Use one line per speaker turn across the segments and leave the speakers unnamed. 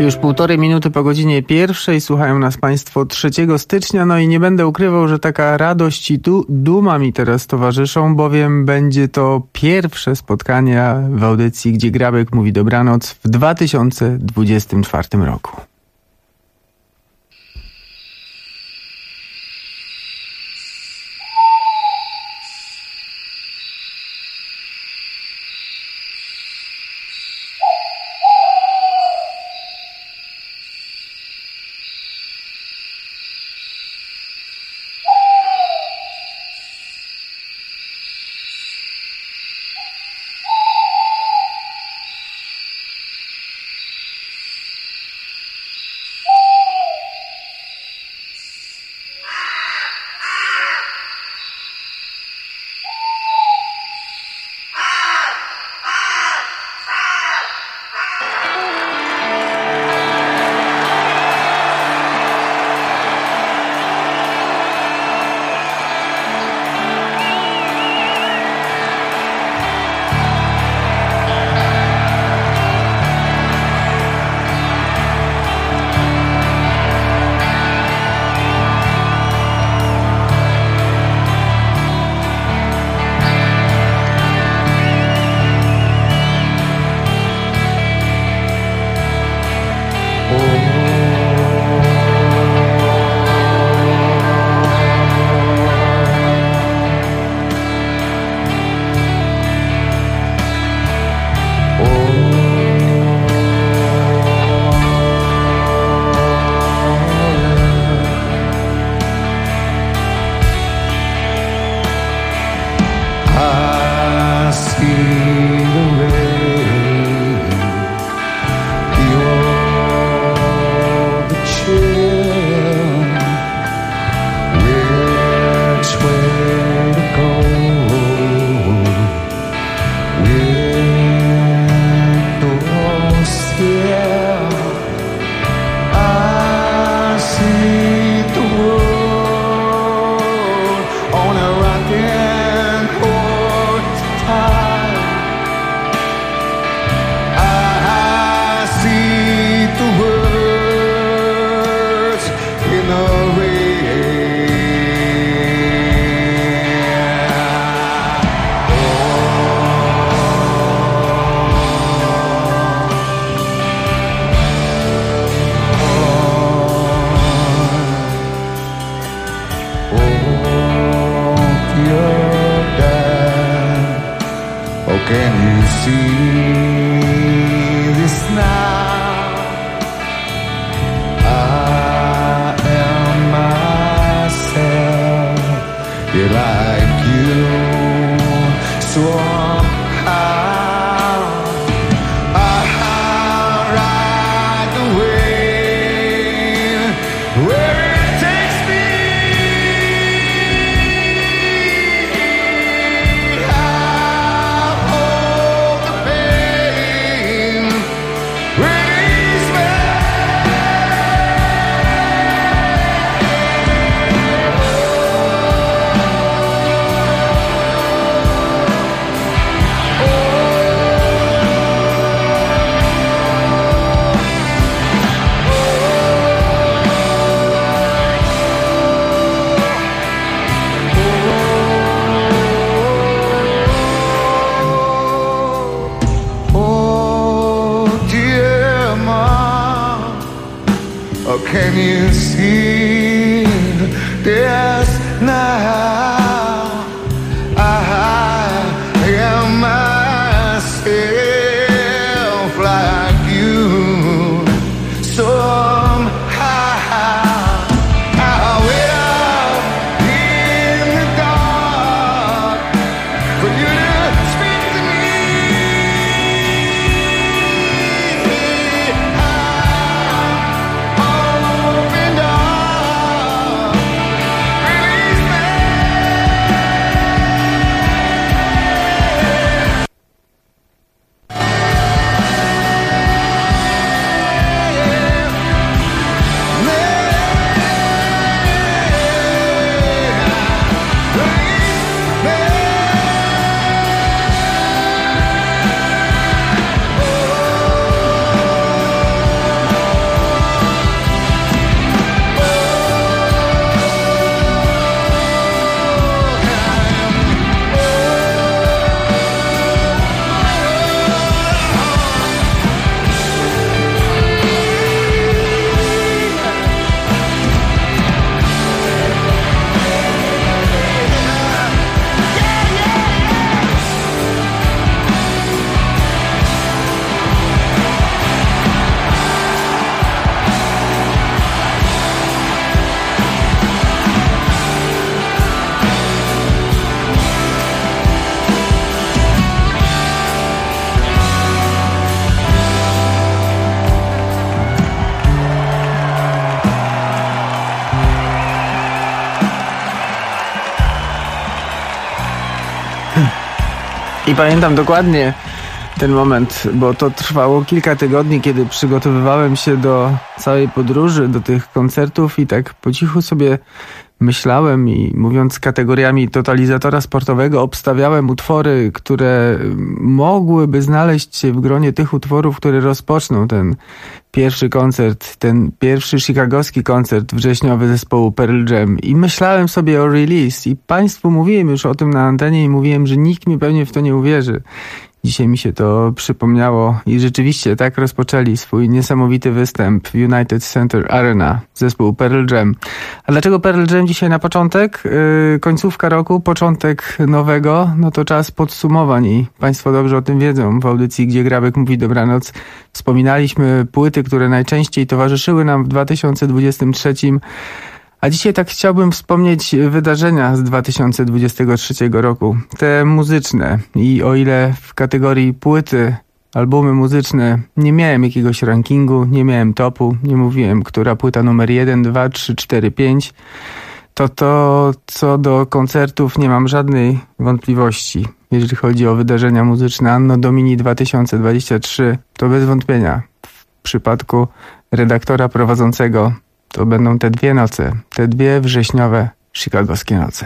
Już 1,5 minuty po godzinie 1:00 słuchają nas Państwo 3 stycznia, no i nie będę ukrywał, że taka radość i duma mi teraz towarzyszą, bowiem będzie to pierwsze spotkanie w audycji, gdzie Grabek mówi dobranoc w 2024 roku.
Can you see this now? I am myself like you. Somehow I wait up in the dark for you to speak to me. Open up, release me.
I pamiętam dokładnie ten moment, bo to trwało kilka tygodni, kiedy przygotowywałem się do całej podróży, do tych koncertów i tak po cichu sobie myślałem i mówiąc kategoriami totalizatora sportowego obstawiałem utwory, które mogłyby znaleźć się w gronie tych utworów, które rozpoczną ten pierwszy koncert, ten pierwszy chicagowski koncert wrześniowy zespołu Pearl Jam. I myślałem sobie o Release i Państwu mówiłem już o tym na antenie i mówiłem, że nikt mi pewnie w to nie uwierzy. Dzisiaj mi się to przypomniało i rzeczywiście tak rozpoczęli swój niesamowity występ w United Center Arena, zespół Pearl Jam. A dlaczego Pearl Jam dzisiaj na początek? Końcówka roku, początek nowego, no to czas podsumowań i Państwo dobrze o tym wiedzą. W audycji Gdzie Grabek mówi dobranoc wspominaliśmy płyty, które najczęściej towarzyszyły nam w 2023. A dzisiaj tak chciałbym wspomnieć wydarzenia z 2023 roku. Te muzyczne. I o ile w kategorii płyty, albumy muzyczne nie miałem jakiegoś rankingu, nie miałem topu, nie mówiłem, która płyta numer 1, 2, 3, 4, 5, to co do koncertów nie mam żadnej wątpliwości. Jeżeli chodzi o wydarzenia muzyczne Anno Domini 2023, to bez wątpienia w przypadku redaktora prowadzącego to będą te dwie noce, te dwie wrześniowe chicagowskie noce.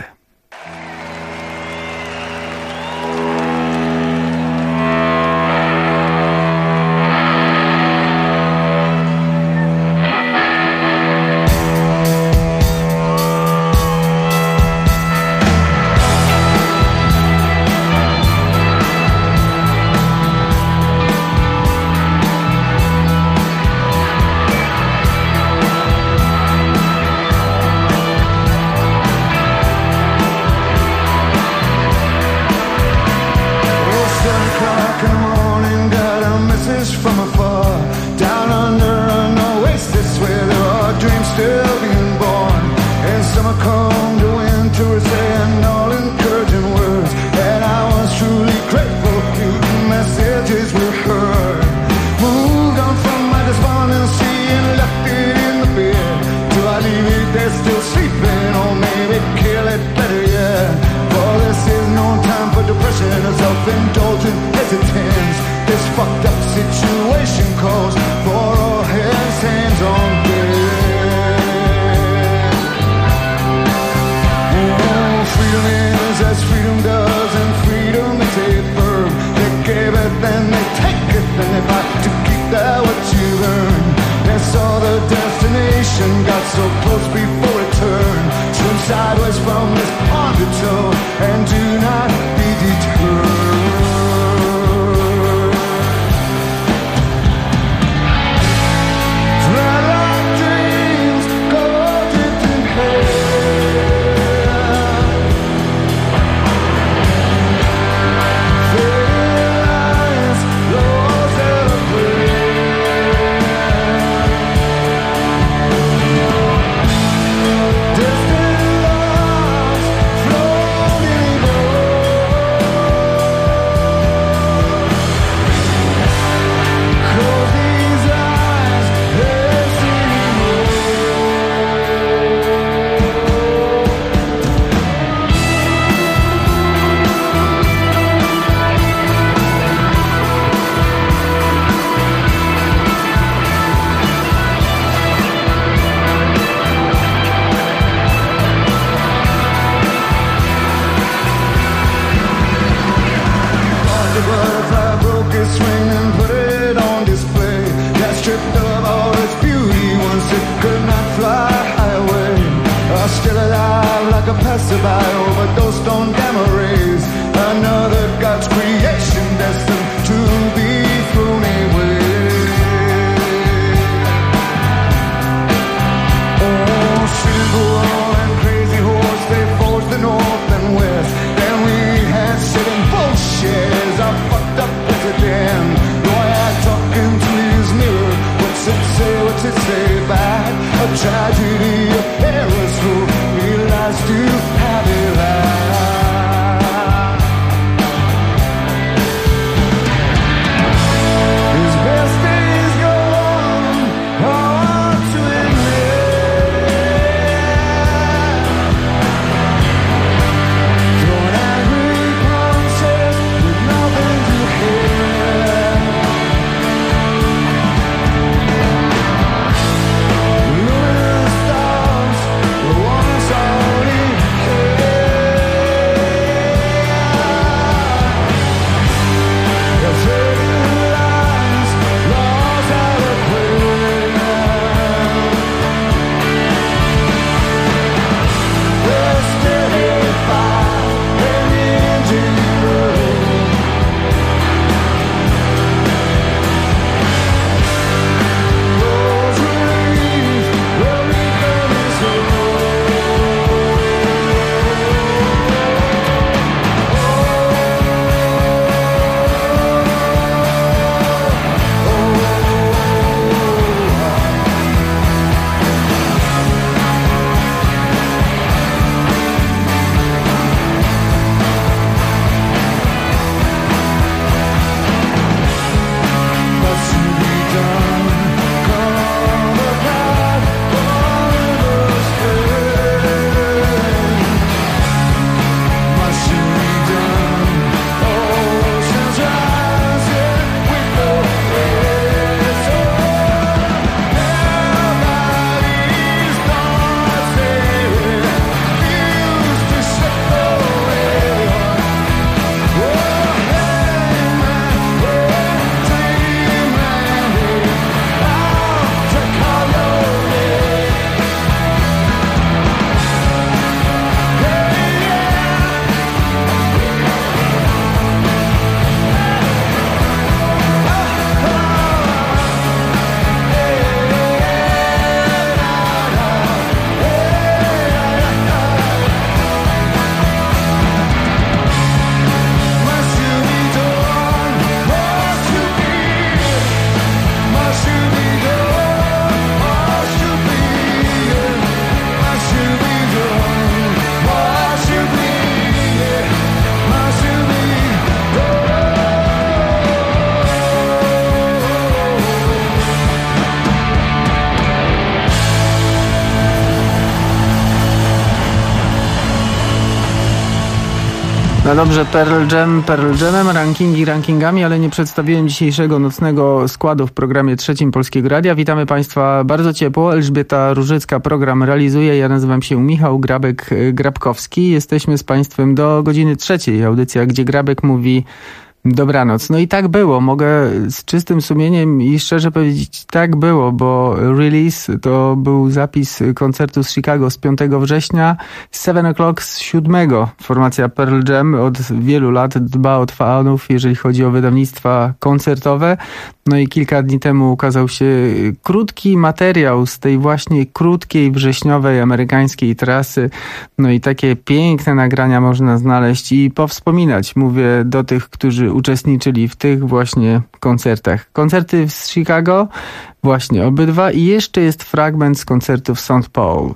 No dobrze, Pearl Jamem, rankingi rankingami, ale nie przedstawiłem dzisiejszego nocnego składu w programie Trzecim Polskiego Radia. Witamy Państwa bardzo ciepło. Elżbieta Różycka program realizuje. Ja nazywam się Michał Grabkowski. Jesteśmy z Państwem do godziny 3. Audycja, gdzie Grabek mówi dobranoc. No i tak było. Mogę z czystym sumieniem i szczerze powiedzieć, tak było, bo Release to był zapis koncertu z Chicago z 5 września, 7 o'clock z 7. Formacja Pearl Jam od wielu lat dba o fanów, jeżeli chodzi o wydawnictwa koncertowe. No i kilka dni temu ukazał się krótki materiał z tej właśnie krótkiej, wrześniowej, amerykańskiej trasy. No i takie piękne nagrania można znaleźć i powspominać. Mówię do tych, którzy uczestniczyli w tych właśnie koncertach. Koncerty z Chicago, właśnie obydwa, i jeszcze jest fragment z koncertu w St. Paul.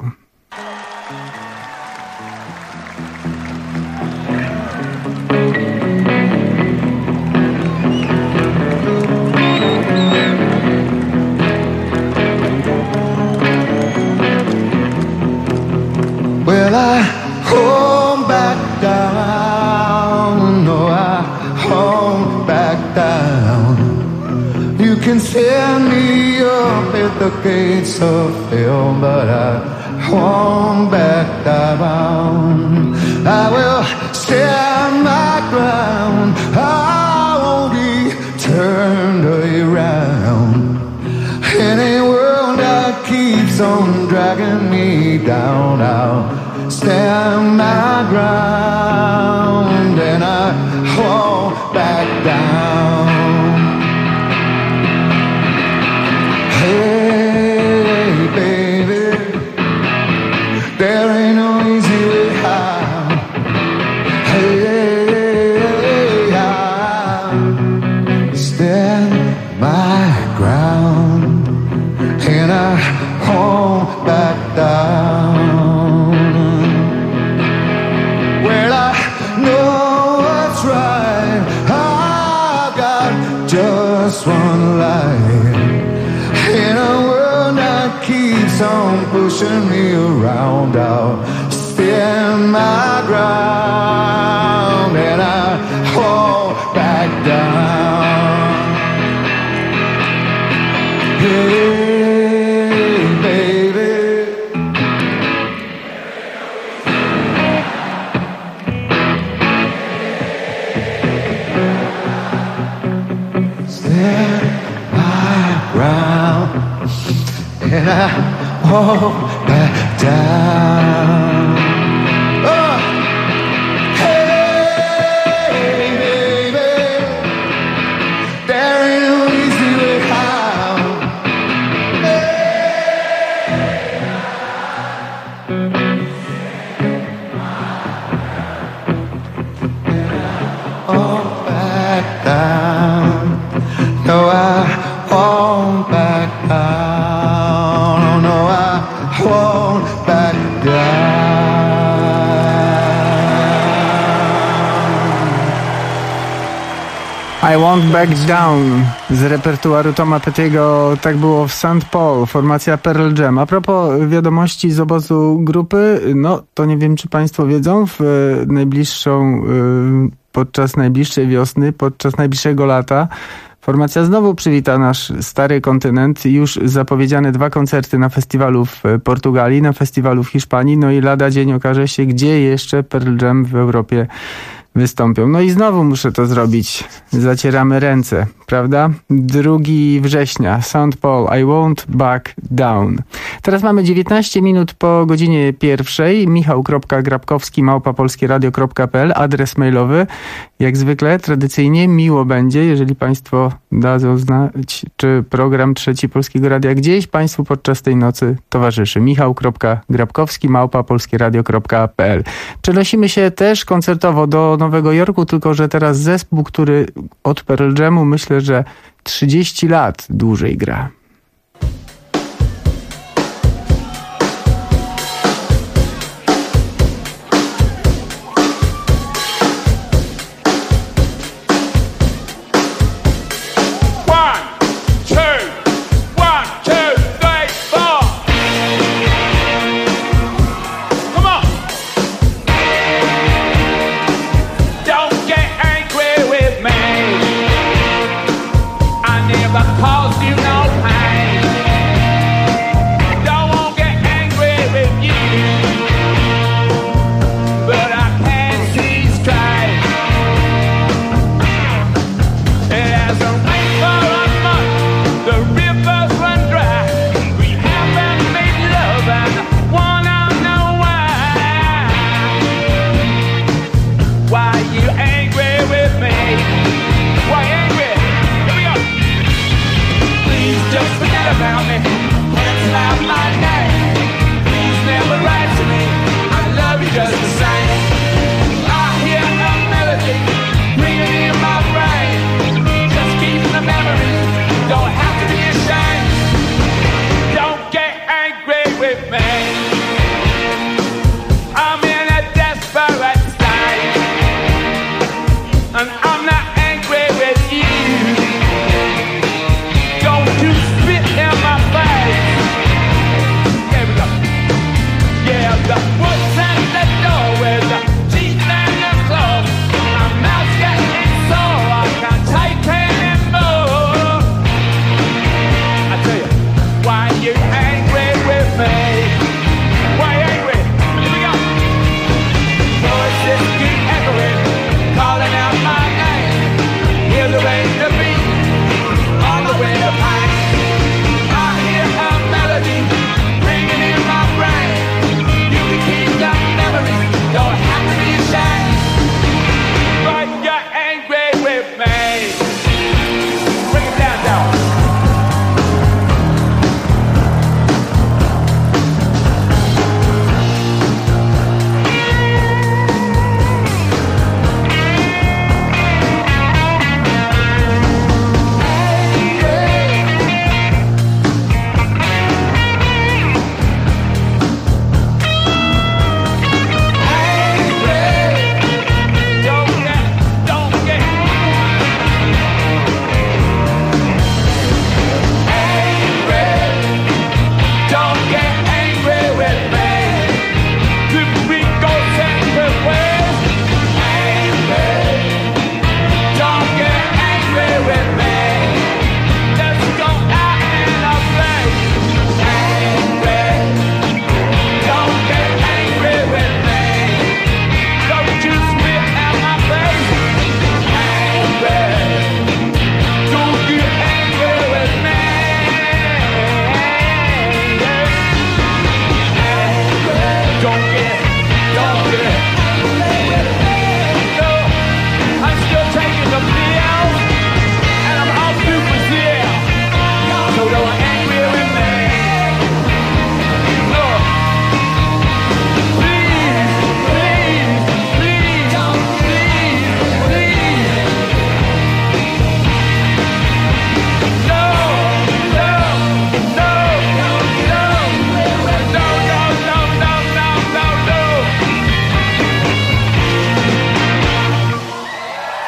Well, I hold back down, no, I hold back down. You can stand me up at the gates of hell, but I won't back down. I will stand my ground, I won't be turned around. Any world that keeps on dragging me down, I'll stand my ground and I won't back down. Hey, baby, there ain't no easy way out. Hey, I'll stand my ground and I won't back down. Well, I know what's right. I've got just one life in a world that keeps on pushing me around. I'll stand my ground and I won't back down. Hey, baby, stand my ground and I won't back down. Oh, hey, baby, there ain't no easy way out. Won't back down. No, I won't back down. No, I won't back down.
I Won't Back Down z repertuaru Toma Petty'ego. Tak było w St. Paul, formacja Pearl Jam. A propos wiadomości z obozu grupy, no to nie wiem, czy Państwo wiedzą, podczas najbliższej wiosny, podczas najbliższego lata formacja znowu przywita nasz stary kontynent. Już zapowiedziane 2 koncerty na festiwalu w Portugalii, na festiwalu w Hiszpanii, no i lada dzień okaże się, gdzie jeszcze Pearl Jam w Europie wystąpią. No i znowu muszę to zrobić. Zacieramy ręce, prawda? 2 września, St. Paul, I Won't Back Down. Teraz mamy 19 minut po godzinie 1. Michał.grabkowski@polskieradio.pl, adres mailowy. Jak zwykle, tradycyjnie, miło będzie, jeżeli Państwo dadzą znać, czy program Trzeci Polskiego Radia gdzieś Państwu podczas tej nocy towarzyszy. Michał.grabkowski@polskieradio.pl. Przenosimy się też koncertowo do Nowego Jorku, tylko że teraz zespół, który od Pearl Jamu, myślę, że 30 lat dłużej gra.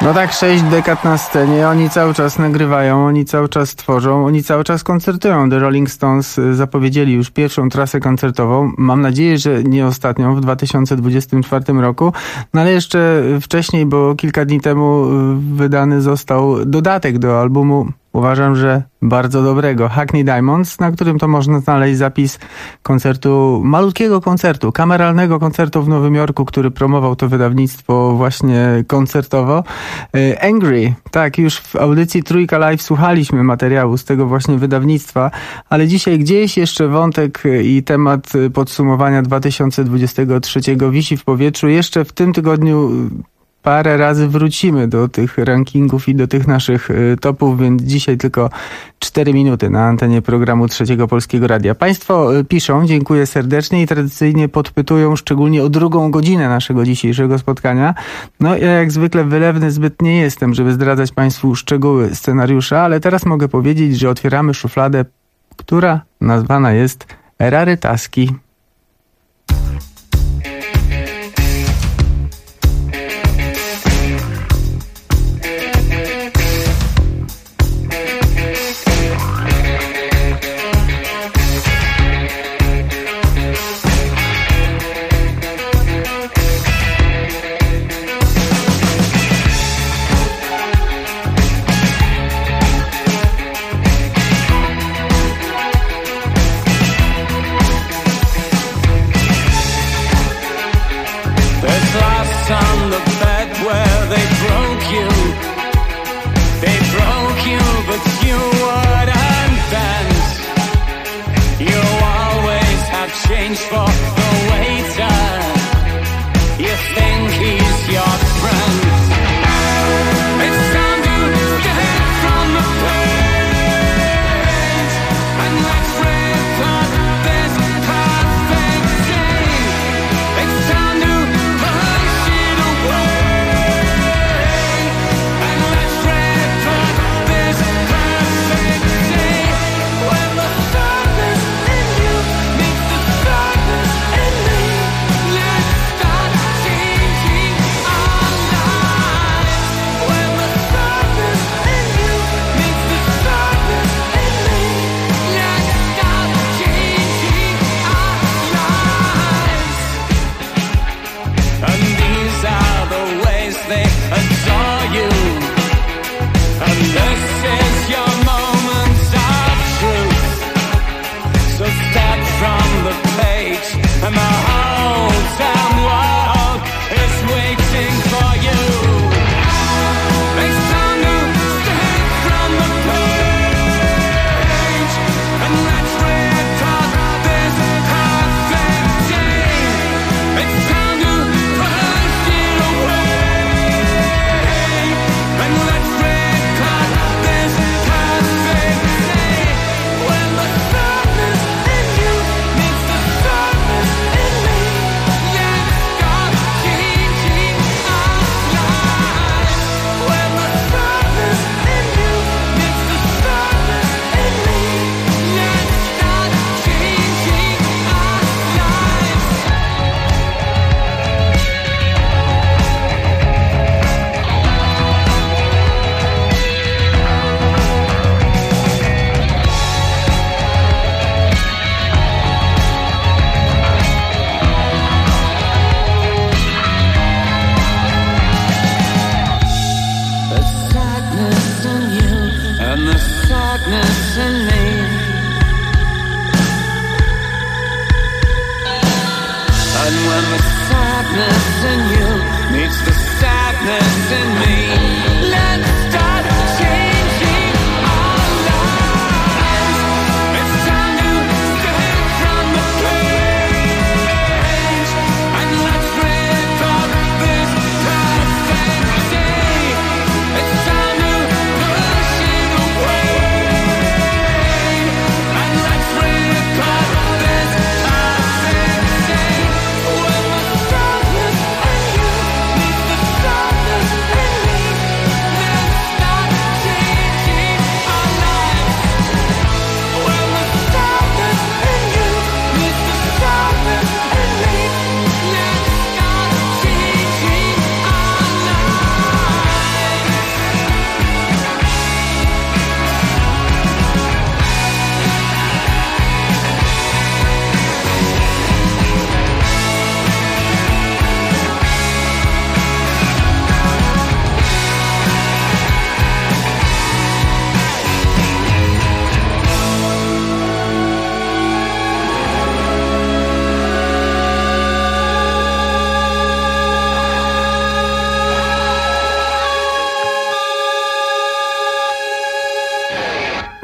No tak, 6 dekad na scenie, oni cały czas nagrywają, oni cały czas tworzą, oni cały czas koncertują. The Rolling Stones zapowiedzieli już pierwszą trasę koncertową, mam nadzieję, że nie ostatnią w 2024 roku, no ale jeszcze wcześniej, bo kilka dni temu wydany został dodatek do albumu, uważam, że bardzo dobrego, Hackney Diamonds, na którym to można znaleźć zapis koncertu, malutkiego koncertu, kameralnego koncertu w Nowym Jorku, który promował to wydawnictwo właśnie koncertowo. Angry, tak, już w audycji Trójka Live słuchaliśmy materiału z tego właśnie wydawnictwa, ale dzisiaj gdzieś jeszcze wątek i temat podsumowania 2023 wisi w powietrzu. Jeszcze w tym tygodniu parę razy wrócimy do tych rankingów i do tych naszych topów, więc dzisiaj tylko 4 minuty na antenie programu Trzeciego Polskiego Radia. Państwo piszą, dziękuję serdecznie i tradycyjnie podpytują szczególnie o drugą godzinę naszego dzisiejszego spotkania. No ja jak zwykle wylewny zbyt nie jestem, żeby zdradzać Państwu szczegóły scenariusza, ale teraz mogę powiedzieć, że otwieramy szufladę, która nazwana jest Rarytaski.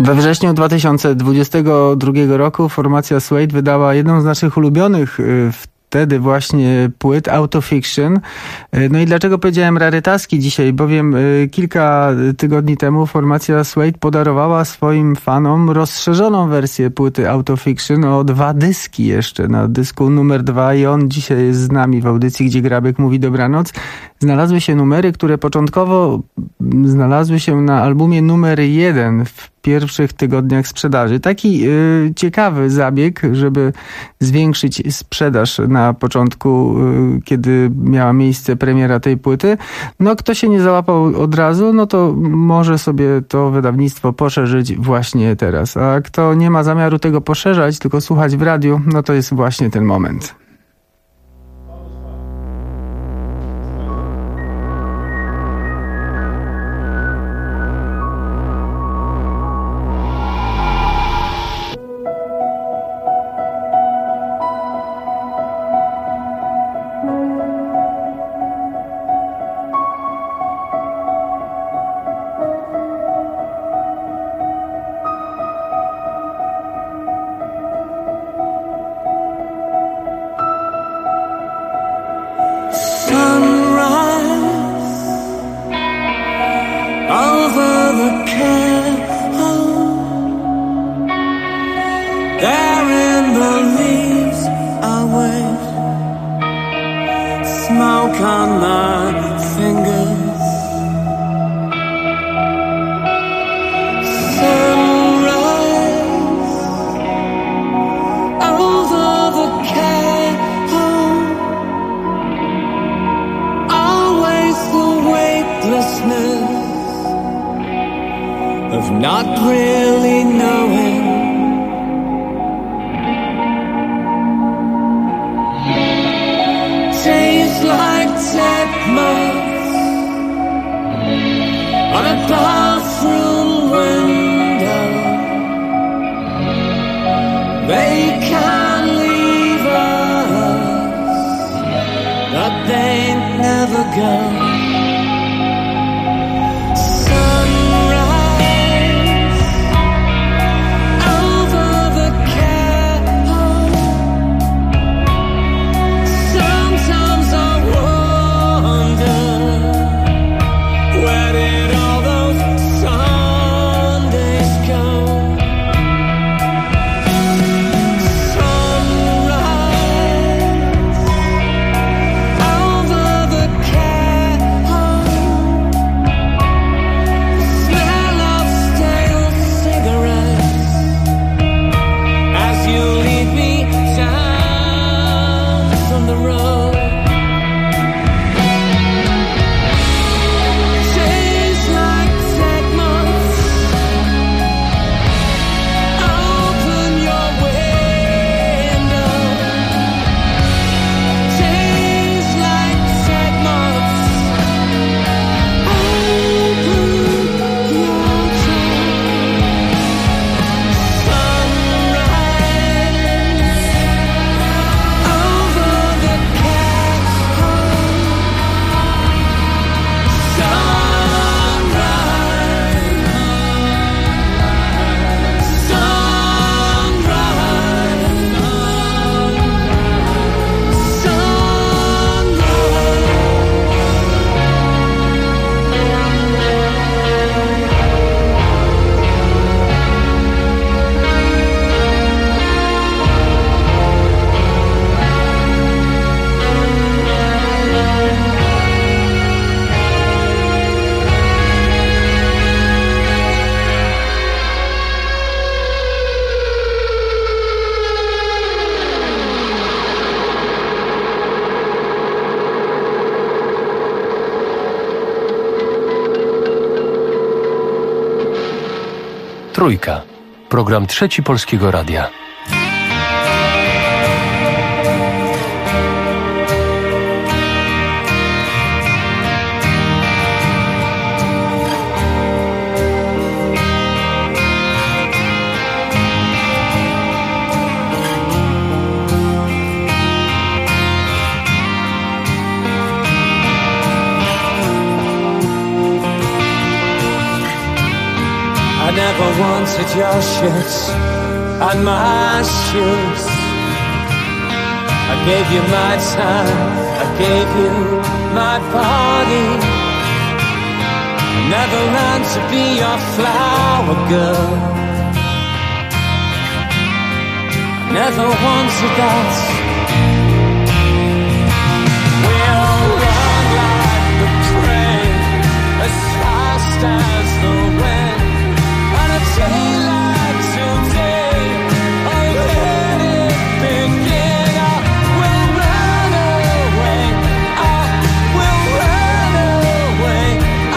We wrześniu 2022 roku formacja Suede wydała jedną z naszych ulubionych wtedy właśnie płyt, Autofiction. No i dlaczego powiedziałem rarytaski dzisiaj? Bowiem kilka tygodni temu formacja Suede podarowała swoim fanom rozszerzoną wersję płyty Autofiction o 2 dyski jeszcze, na dysku numer 2 i on dzisiaj jest z nami w audycji, gdzie Grabek mówi dobranoc. Znalazły się numery, które początkowo znalazły się na albumie numer 1 w pierwszych tygodniach sprzedaży. Taki ciekawy zabieg, żeby zwiększyć sprzedaż na początku, kiedy miała miejsce premiera tej płyty. No kto się nie załapał od razu, no to może sobie to wydawnictwo poszerzyć właśnie teraz. A kto nie ma zamiaru tego poszerzać, tylko słuchać w radiu, no to jest właśnie ten moment.
Of not really knowing. Tastes like dead moths on a bathroom window. They can't leave us, but they never go.
Trójka. Program Trzeci Polskiego Radia.
I never wanted your shit on my shoes. I gave you my time, I gave you my body. I never learned to be your flower girl. I never wanted that. We'll run like the prey, as fast as the wind, on a day like today. Oh, let it begin. Oh, we'll run away. Oh, we'll run away.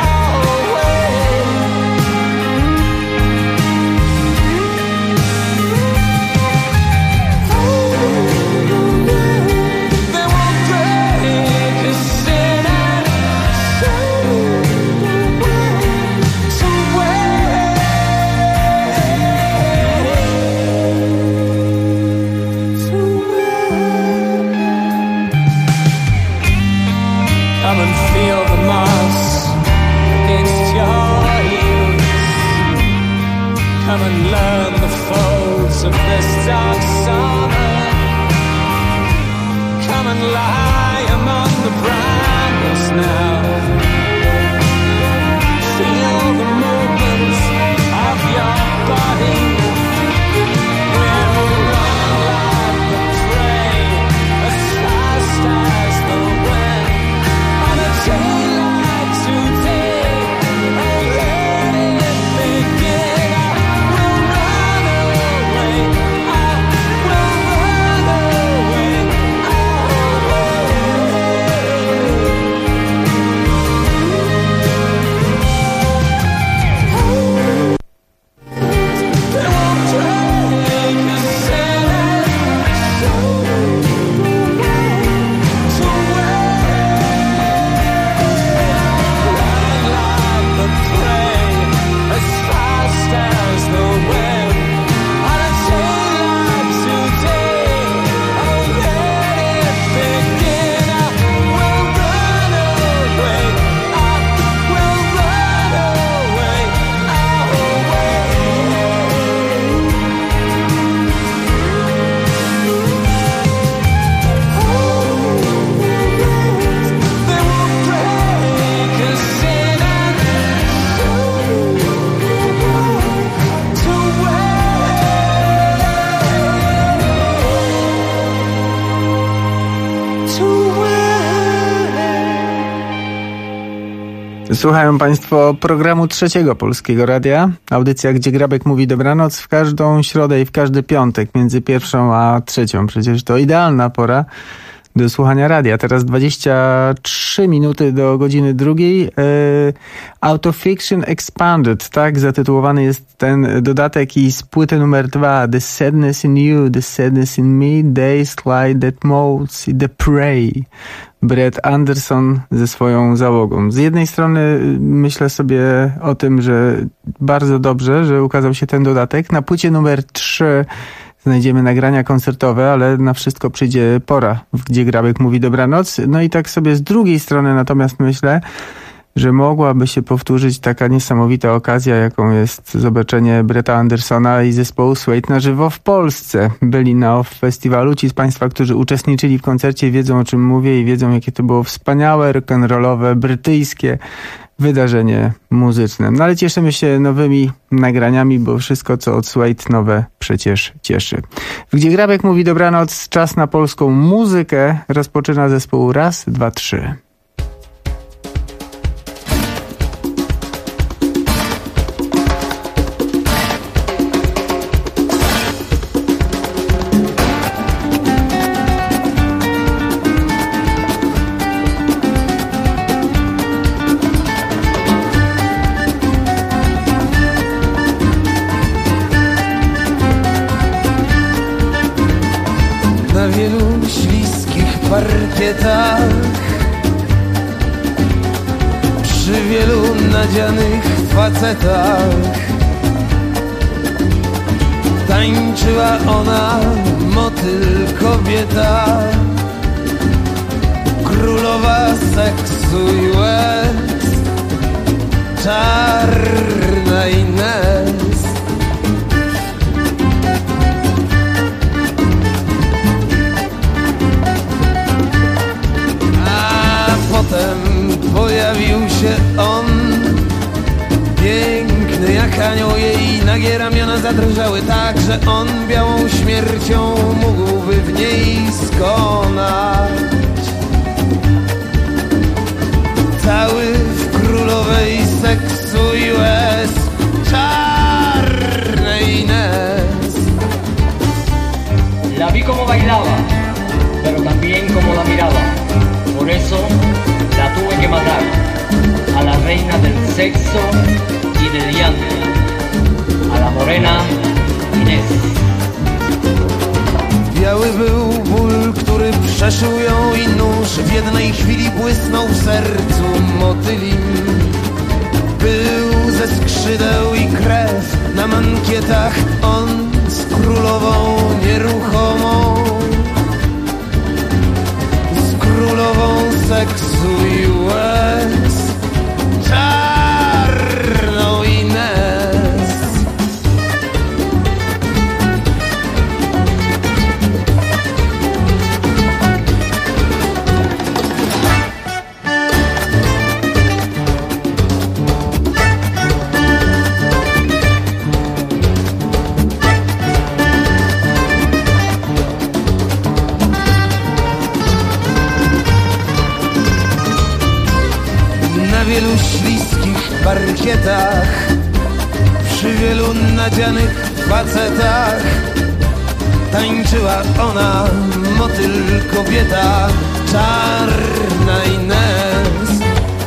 They won't break a sin and come and feel the moss against your heels. Come and learn the folds of this dark summer. Come and lie among the brambles now. Feel the movements of your body. We'll run like the prey, as fast as the wind, on a day like today. Oh, let it begin. We'll run away. We'll run away. They won't take us in and show to run like the prey, as fast as the wind, on a day like today. Oh, let it begin. We'll run away. We'll run away. They won't break us in and show to
Słuchają Państwo programu Trzeciego Polskiego Radia. Audycja, gdzie Grabek mówi dobranoc w każdą środę i w każdy piątek między 1 a 3. Przecież to idealna pora do słuchania radia. Teraz 23 minuty do godziny 2. Autofiction Expanded, tak zatytułowany jest ten dodatek i z płyty numer 2 The Sadness in You, The Sadness in Me, Days Like That Molds, The Prey. Brett Anderson ze swoją załogą. Z jednej strony myślę sobie o tym, że bardzo dobrze, że ukazał się ten dodatek. Na płycie numer 3 znajdziemy nagrania koncertowe, ale na wszystko przyjdzie pora, gdzie Grabek mówi dobranoc. No i tak sobie z drugiej strony natomiast myślę, że mogłaby się powtórzyć taka niesamowita okazja, jaką jest zobaczenie Bretta Andersona i zespołu Suede na żywo w Polsce. Byli na OFF Festiwalu. Ci z Państwa, którzy uczestniczyli w koncercie, wiedzą, o czym mówię i wiedzą, jakie to było wspaniałe, rock'n'rollowe, brytyjskie wydarzenie muzyczne. No ale cieszymy się nowymi nagraniami, bo wszystko, co od Suede nowe, przecież cieszy. Gdzie Grabek mówi dobranoc, czas na polską muzykę. Rozpoczyna zespół Raz, Dwa, Trzy.
Na wielu śliskich parkietach, przy wielu nadzianych facetach tańczyła ona, motyl kobieta, królowa seksu i łez, czarna Ines. się on, piękny jak anioł, jej nagie ramiona zadrżały tak, że on białą śmiercią mógłby w niej skonać. Cały w królowej seksu i łez, czarnej Inés.
La vi como bailaba, pero también como la miraba. Por eso la tuve que matar, a la reina del sexo y del llanto, a la morena Inés.
Biały był ból, który przeszył ją i nóż w jednej chwili błysnął w sercu motylim. Był ze skrzydeł i krew na mankietach, on z królową nieruchomą, z królową seksu i łez, czarną Inés. Na wielu śliskich parkietach, przy wielu nadzianych facetach tańczyła ona, motyl kobieta, czarna Inés.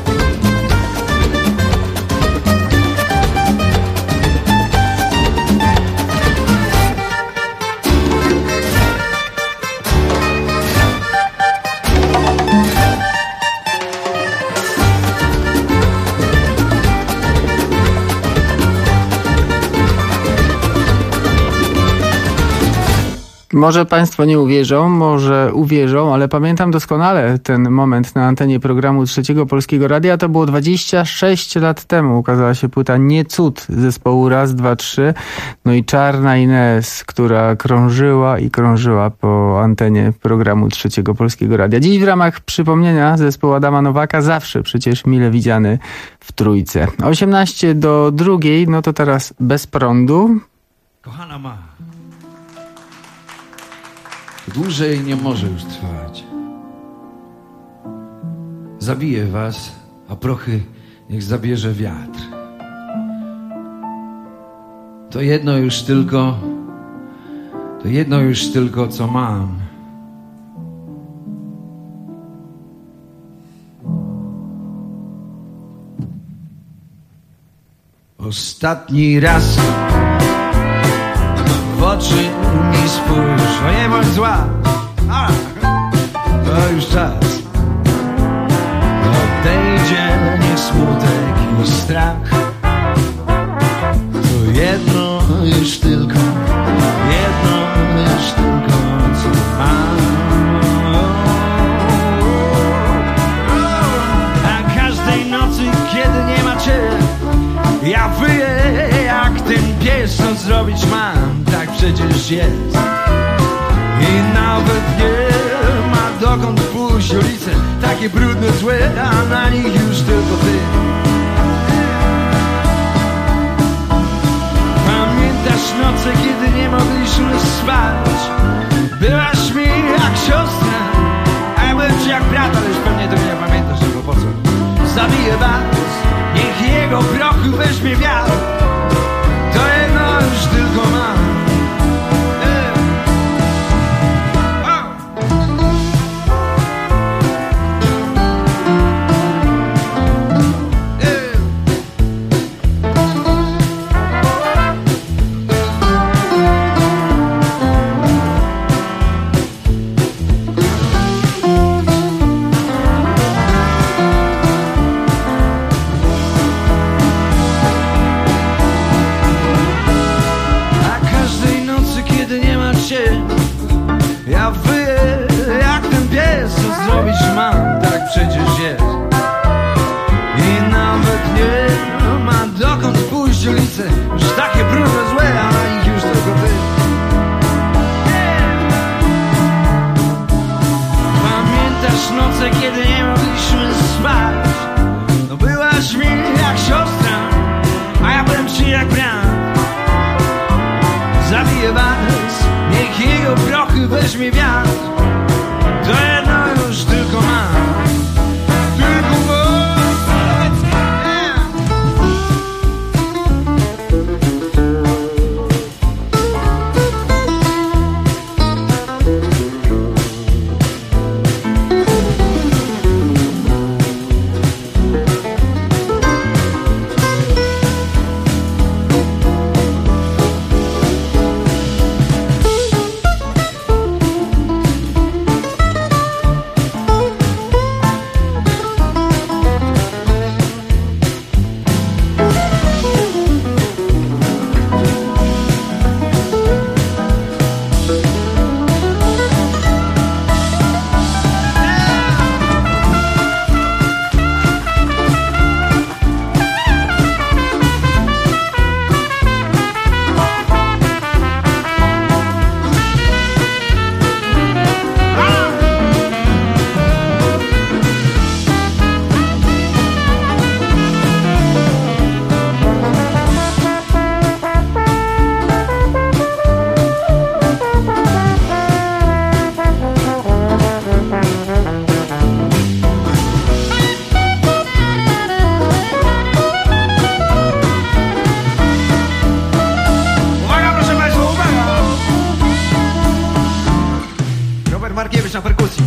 Może Państwo nie uwierzą, może uwierzą, ale pamiętam doskonale ten moment na antenie programu Trzeciego Polskiego Radia. To było 26 lat temu. Ukazała się płyta Nie cud zespołu Raz, Dwa, Trzy. No i czarna Inés, która krążyła i krążyła po antenie programu Trzeciego Polskiego Radia. Dziś w ramach przypomnienia zespołu Adama Nowaka, zawsze przecież mile widziany w Trójce. 18 do 2, no to teraz bez prądu.
Kochana ma, dłużej nie może już trwać. Zabiję was, a prochy niech zabierze wiatr. To jedno już tylko, co mam. Ostatni raz w oczy mi spójrz, o nie bądź zła, to już czas. Odejdzie niech smutek i strach. To jedno już tylko, co mam. A każdej nocy, kiedy nie ma cię, ja wyję jak ten pies, co zrobić mam, tak przecież jest. I nawet nie ma dokąd pójść ulice, takie brudne, złe, a na nich już tylko ty. Pamiętasz noce, kiedy nie mogliśmy spać? Byłaś mi jak siostra, a ja byłem ci jak brat, ale już pewnie tego nie pamiętasz, bo po co? Zabiję was, niech jego prochy weźmie wiatr. To jedno już tylko mam. Ja wyję jak ten pies, co zrobić mam, tak przecież jest. I nawet nie ma dokąd pójść ulice, już takie brudne, złe, a na nich już tylko ty. Pamiętasz noce, kiedy nie mogliśmy spać? No była Byłaś mi jak siostra, a ja byłem ci jak brat. Zabiję was, niech jego prochy weźmie wiatr. To jedno już tylko mam, tylko Markiewicz na perkusji.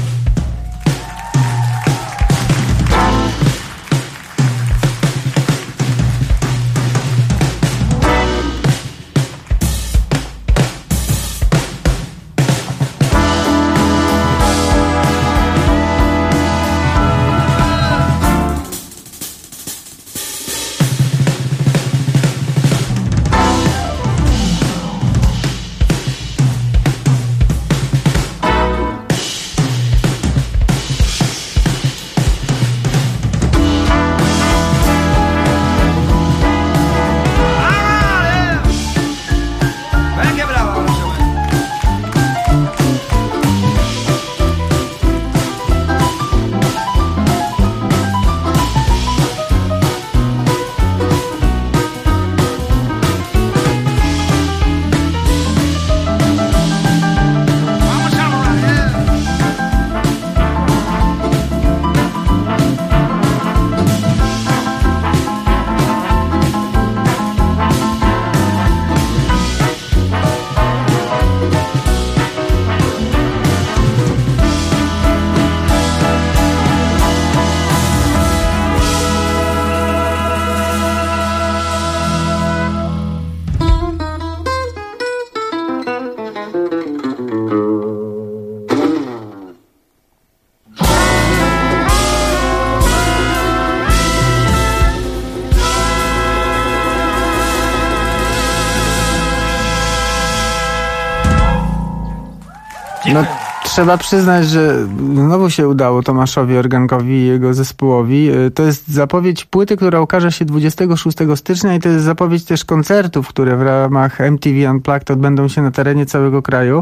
No, trzeba przyznać, że znowu się udało Tomaszowi Organkowi i jego zespołowi. To jest zapowiedź płyty, która ukaże się 26 stycznia i to jest zapowiedź też koncertów, które w ramach MTV Unplugged odbędą się na terenie całego kraju.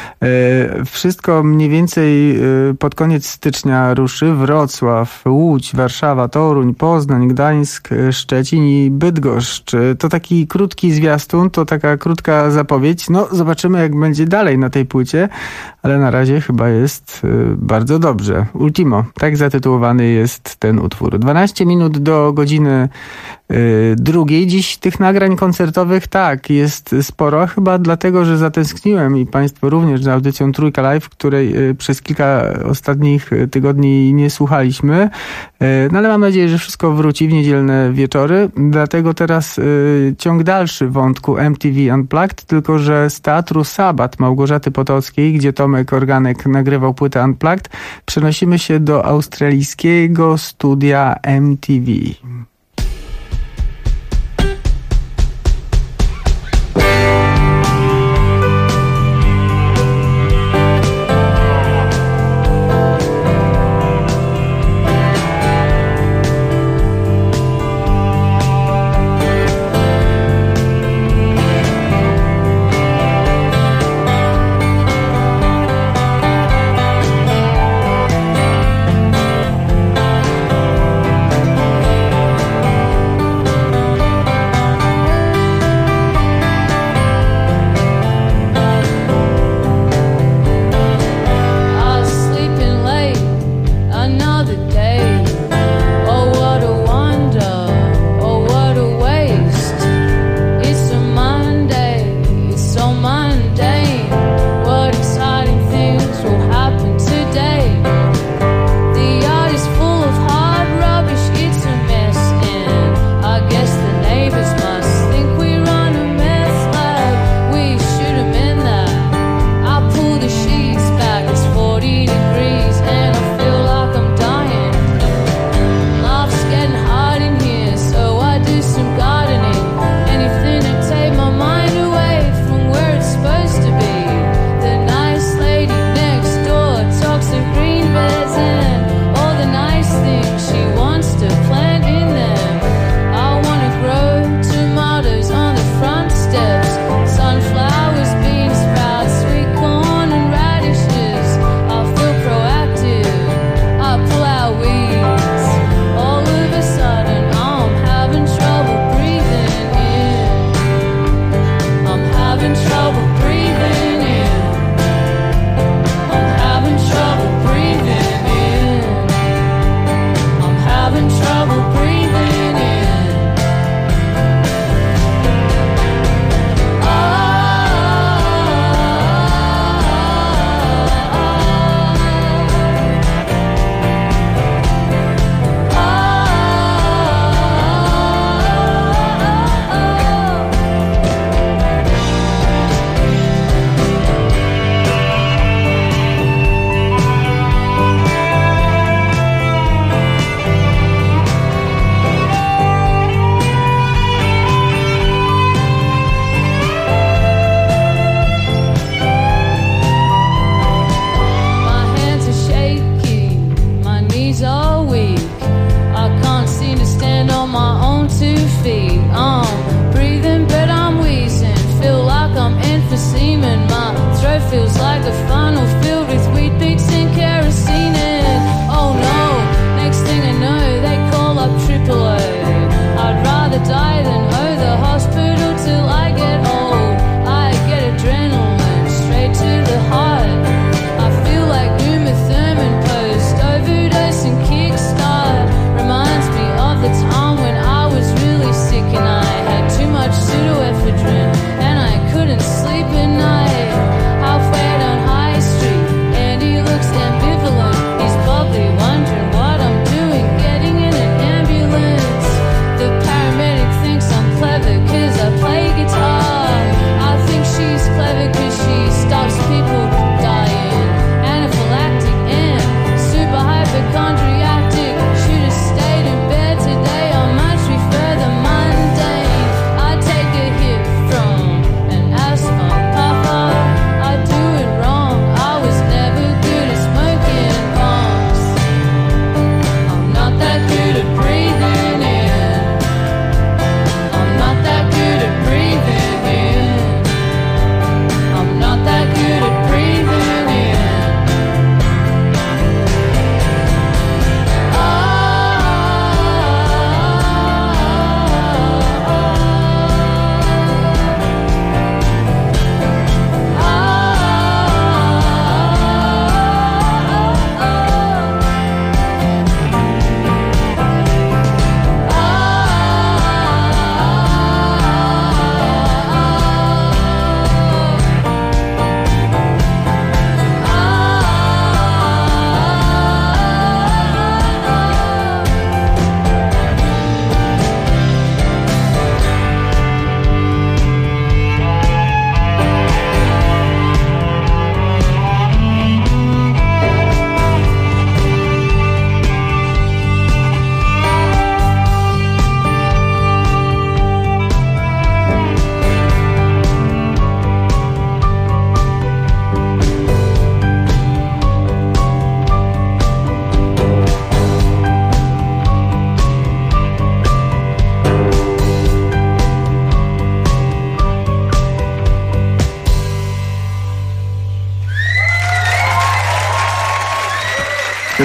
Wszystko mniej więcej pod koniec stycznia ruszy. Wrocław, Łódź, Warszawa, Toruń, Poznań, Gdańsk, Szczecin i Bydgoszcz. To taki krótki zwiastun, to taka krótka zapowiedź. No, zobaczymy, jak będzie dalej na tej płycie, ale na razie chyba jest bardzo dobrze. Ultimo, tak zatytułowany jest ten utwór. 12 minut do godziny drugiej. Dziś tych nagrań koncertowych tak, jest sporo, chyba dlatego, że zatęskniłem i Państwo również za audycją Trójka Live, której przez kilka ostatnich tygodni nie słuchaliśmy. No ale mam nadzieję, że wszystko wróci w niedzielne wieczory. Dlatego teraz ciąg dalszy wątku MTV Unplugged, tylko że z Teatru Sabat Małgorzaty Potockiej, gdzie Tomek Organek nagrywał płytę Unplugged, przenosimy się do australijskiego studia MTV.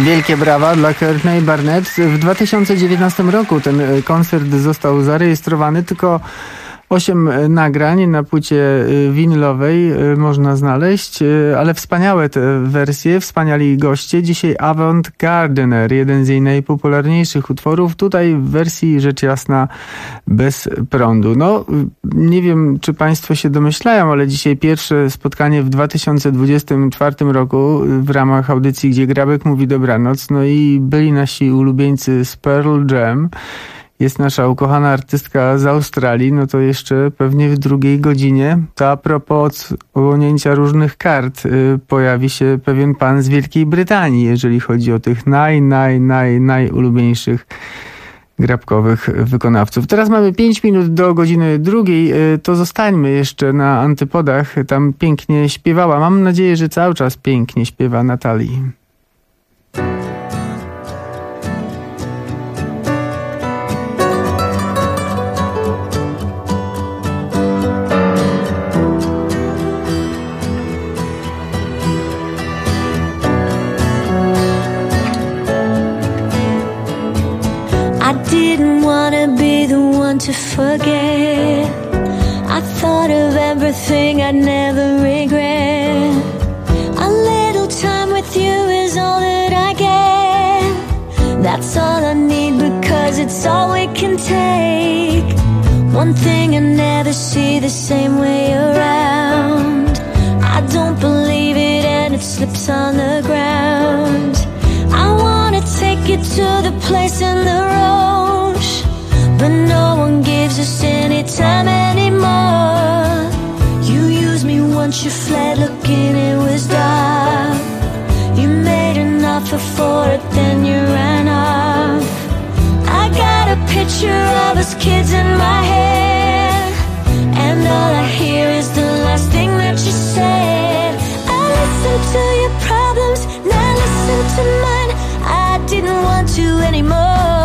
Wielkie brawa dla Courtney Barnett. W 2019 roku ten koncert został zarejestrowany, tylko 8 nagrań na płycie winylowej można znaleźć, ale wspaniałe te wersje, wspaniali goście. Dzisiaj Avant Gardener, jeden z jej najpopularniejszych utworów, tutaj w wersji rzecz jasna bez prądu. No, nie wiem, czy Państwo się domyślają, ale dzisiaj pierwsze spotkanie w 2024 roku w ramach audycji, gdzie Grabek mówi dobranoc, no i byli nasi ulubieńcy z Pearl Jam. Jest nasza ukochana artystka z Australii, no to jeszcze pewnie w drugiej godzinie. To a propos odsłonięcia różnych kart pojawi się pewien pan z Wielkiej Brytanii, jeżeli chodzi o tych najulubieńszych grabkowych wykonawców. Teraz mamy 5 minut do godziny 2, to zostańmy jeszcze na Antypodach. Tam pięknie śpiewała. Mam nadzieję, że cały czas pięknie śpiewa Natalii.
To forget, I thought of everything I'd never regret. A little time with you is all that I get. That's all I need because it's all we can take. One thing I never see the same way around. I don't believe it and it slips on the ground. I wanna take you to the place in the road, but no one gives us any time anymore. You used me once, you fled, looking it was dark. You made an offer for it, then you ran off. I got a picture of us kids in my head, and all I hear is the last thing that you said. I listened to your problems, now listen to mine. I didn't want to anymore.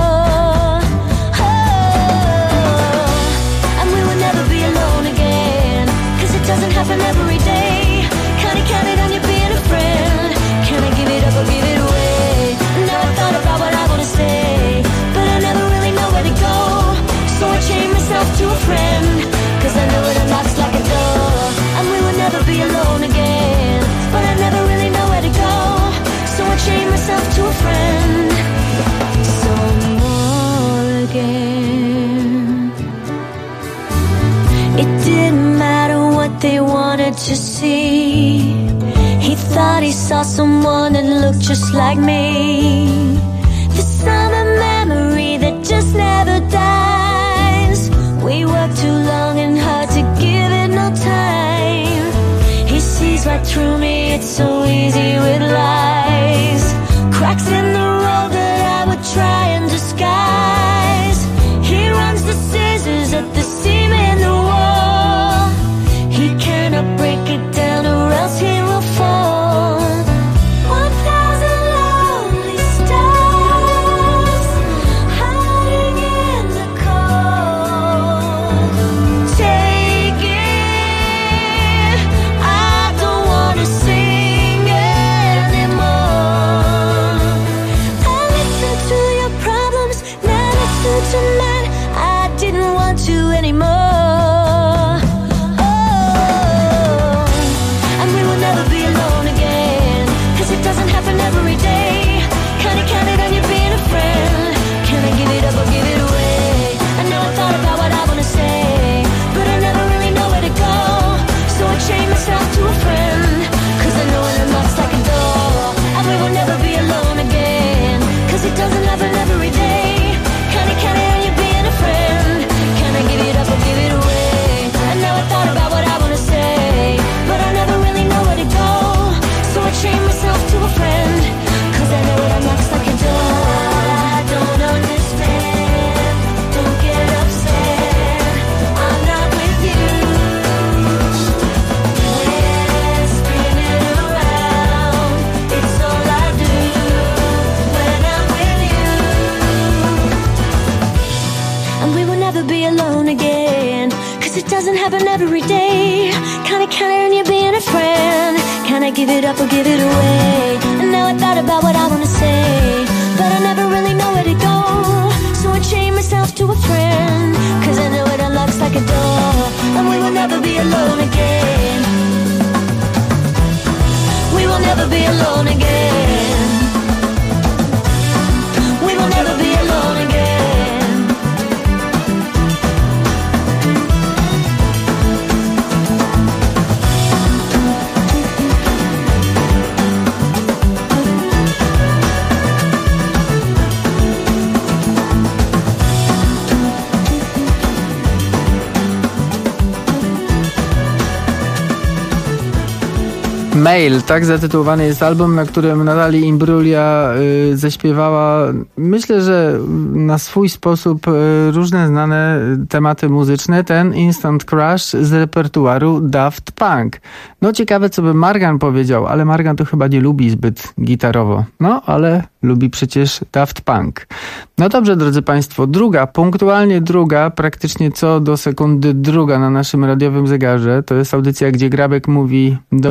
Doesn't happen every day. Kinda counted on you being a friend. Can I give it up or give it away? Now I thought about what I wanna say, but I never really know where to go. So I chained myself to a friend, cause I know it unlocks like a door. And we will never be alone again, but I never really know where to go. So I chained myself to a friend. Some more again. It didn't matter what they wanted to see. He thought he saw someone that looked just like me. The summer memory that just never dies. We worked too long and hard to give it no time. He sees right through me, it's so easy with lies. Cracks in the road that I would try and disguise. He runs the scissors at the seam in the wall. He cannot break it down or else he will fall. 1,000 lonely stars hiding in the cold. Take it, I don't wanna sing anymore. I listened to your problems, now listen to mine. I didn't want to anymore. Every day, kinda counted on you being a friend. Can I give it up or give it away? I know I thought about what I wanna say, but I never really know where to go. So I chained myself to a friend, cause I know it unlocks like a door. And we will never be alone again, cause it doesn't happen every day. Kinda counted on you being a friend. Can I give it up or give it away? I know I thought about what I wanna say, but I never really know where to go. So I chained myself to a friend, cause I know it unlocks like a door. I don't understand, don't get upset, I'm not with you. We're spinning around, it's all I do when I'm with you. And we will never be alone again, cause it doesn't happen every day. Kinda counted on you being a friend. Can I give it up or give it away? And now I thought about what I wanna say, but I never really know where to go. So I chained myself to a friend, 'cause I know it unlocks like a door, and we will never be alone again. We will never be alone again. We will never be alone again.
Mail, tak zatytułowany jest album, na którym Natalie Imbruglia zaśpiewała, myślę, że na swój sposób różne znane tematy muzyczne, ten Instant Crush z repertuaru Daft Punk. No ciekawe, co by Margan powiedział, ale Margan to chyba nie lubi zbyt gitarowo. No, ale lubi przecież Daft Punk. No dobrze, drodzy Państwo, punktualnie druga, praktycznie co do sekundy druga na naszym radiowym zegarze, to jest audycja, gdzie Grabek mówi do